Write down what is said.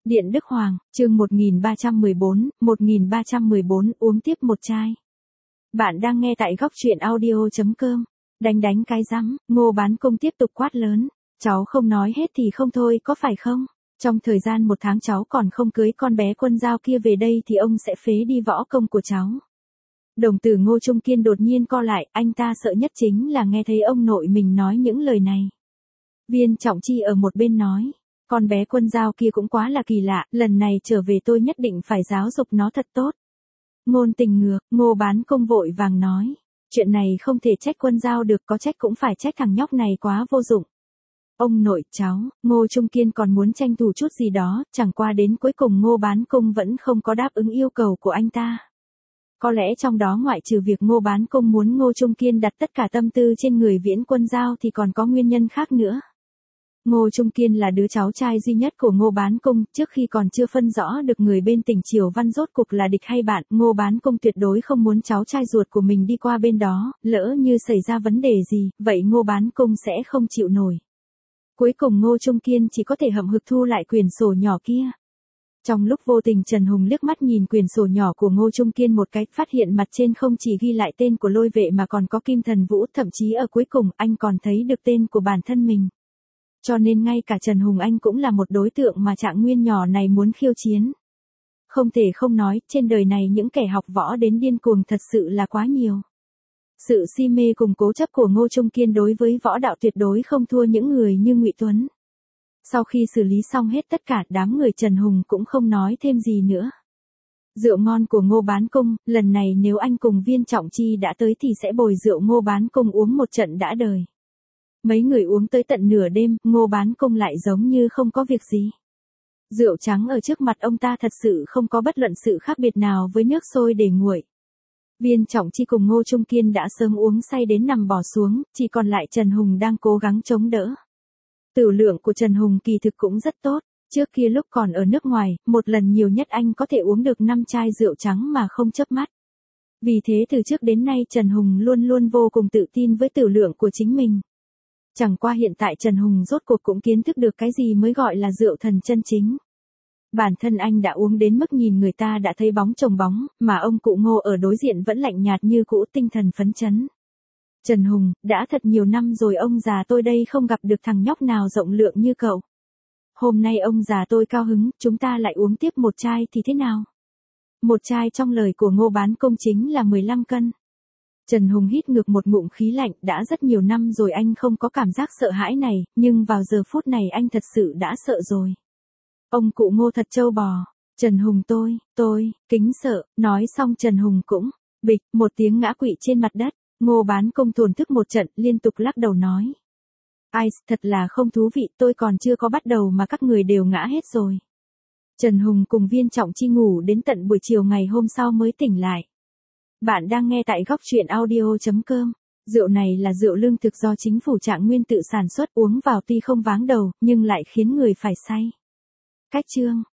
Điện Đức Hoàng, chương 1314 uống tiếp một chai. Bạn đang nghe tại góc truyện audio.com. Đánh cái rắm, Ngô Bán Công tiếp tục quát lớn. Cháu không nói hết thì không thôi, có phải không? Trong thời gian 1 tháng cháu còn không cưới con bé Quân Giao kia về đây thì ông sẽ phế đi võ công của cháu. Đồng tử Ngô Trung Kiên đột nhiên co lại, anh ta sợ nhất chính là nghe thấy ông nội mình nói những lời này. Viên Trọng Chi ở một bên nói. Con bé Quân Giao kia cũng quá là kỳ lạ, lần này trở về tôi nhất định phải giáo dục nó thật tốt. Ngôn Tình ngược, Ngô Bán Công vội vàng nói. Chuyện này không thể trách Quân Giao được, có trách cũng phải trách thằng nhóc này quá vô dụng. Ông nội cháu, Ngô Trung Kiên còn muốn tranh thủ chút gì đó, chẳng qua đến cuối cùng Ngô Bán Công vẫn không có đáp ứng yêu cầu của anh ta. Có lẽ trong đó ngoại trừ việc Ngô Bán Công muốn Ngô Trung Kiên đặt tất cả tâm tư trên người Viễn Quân Giao thì còn có nguyên nhân khác nữa. Ngô Trung Kiên là đứa cháu trai duy nhất của Ngô Bán Công, trước khi còn chưa phân rõ được người bên Tỉnh Triều Văn rốt cục là địch hay bạn, Ngô Bán Công tuyệt đối không muốn cháu trai ruột của mình đi qua bên đó, lỡ như xảy ra vấn đề gì, vậy Ngô Bán Công sẽ không chịu nổi. Cuối cùng Ngô Trung Kiên chỉ có thể hậm hực thu lại quyển sổ nhỏ kia. Trong lúc vô tình Trần Hùng liếc mắt nhìn quyển sổ nhỏ của Ngô Trung Kiên một cái, phát hiện mặt trên không chỉ ghi lại tên của Lôi Vệ mà còn có Kim Thần Vũ, thậm chí ở cuối cùng anh còn thấy được tên của bản thân mình. Cho nên ngay cả Trần Hùng Anh cũng là một đối tượng mà Trạng Nguyên nhỏ này muốn khiêu chiến. Không thể không nói, trên đời này những kẻ học võ đến điên cuồng thật sự là quá nhiều. Sự si mê cùng cố chấp của Ngô Trung Kiên đối với võ đạo tuyệt đối không thua những người như Ngụy Tuấn. Sau khi xử lý xong hết tất cả, đám người Trần Hùng cũng không nói thêm gì nữa. Rượu ngon của Ngô Bán Công, lần này nếu anh cùng Viên Trọng Chi đã tới thì sẽ bồi rượu Ngô Bán Công uống một trận đã đời. Mấy người uống tới tận nửa đêm, Ngô Bán Công lại giống như không có việc gì. Rượu trắng ở trước mặt ông ta thật sự không có bất luận sự khác biệt nào với nước sôi để nguội. Viên Trọng Chi cùng Ngô Trung Kiên đã sớm uống say đến nằm bò xuống, chỉ còn lại Trần Hùng đang cố gắng chống đỡ. Tửu lượng của Trần Hùng kỳ thực cũng rất tốt, trước kia lúc còn ở nước ngoài, một lần nhiều nhất anh có thể uống được 5 chai rượu trắng mà không chớp mắt. Vì thế từ trước đến nay Trần Hùng luôn luôn vô cùng tự tin với tửu lượng của chính mình. Chẳng qua hiện tại Trần Hùng rốt cuộc cũng kiến thức được cái gì mới gọi là rượu thần chân chính. Bản thân anh đã uống đến mức nhìn người ta đã thấy bóng chồng bóng, mà ông cụ Ngô ở đối diện vẫn lạnh nhạt như cũ, tinh thần phấn chấn. Trần Hùng, đã thật nhiều năm rồi ông già tôi đây không gặp được thằng nhóc nào rộng lượng như cậu. Hôm nay ông già tôi cao hứng, chúng ta lại uống tiếp một chai thì thế nào? Một chai trong lời của Ngô Bán Công chính là 15 cân. Trần Hùng hít ngược một ngụm khí lạnh, đã rất nhiều năm rồi anh không có cảm giác sợ hãi này, nhưng vào giờ phút này anh thật sự đã sợ rồi. Ông cụ Ngô thật trâu bò. Trần Hùng tôi, kính sợ, nói xong Trần Hùng cũng, bịch, một tiếng ngã quỵ trên mặt đất. Ngô Bán Công thổn thức một trận, liên tục lắc đầu nói. Ai, thật là không thú vị, tôi còn chưa có bắt đầu mà các người đều ngã hết rồi. Trần Hùng cùng Viên Trọng Chi ngủ đến tận buổi chiều ngày hôm sau mới tỉnh lại. Bạn đang nghe tại góc truyện audio.com. Rượu này là rượu lương thực do chính phủ Trạng Nguyên tự sản xuất, uống vào tuy không váng đầu, nhưng lại khiến người phải say. Cách chương.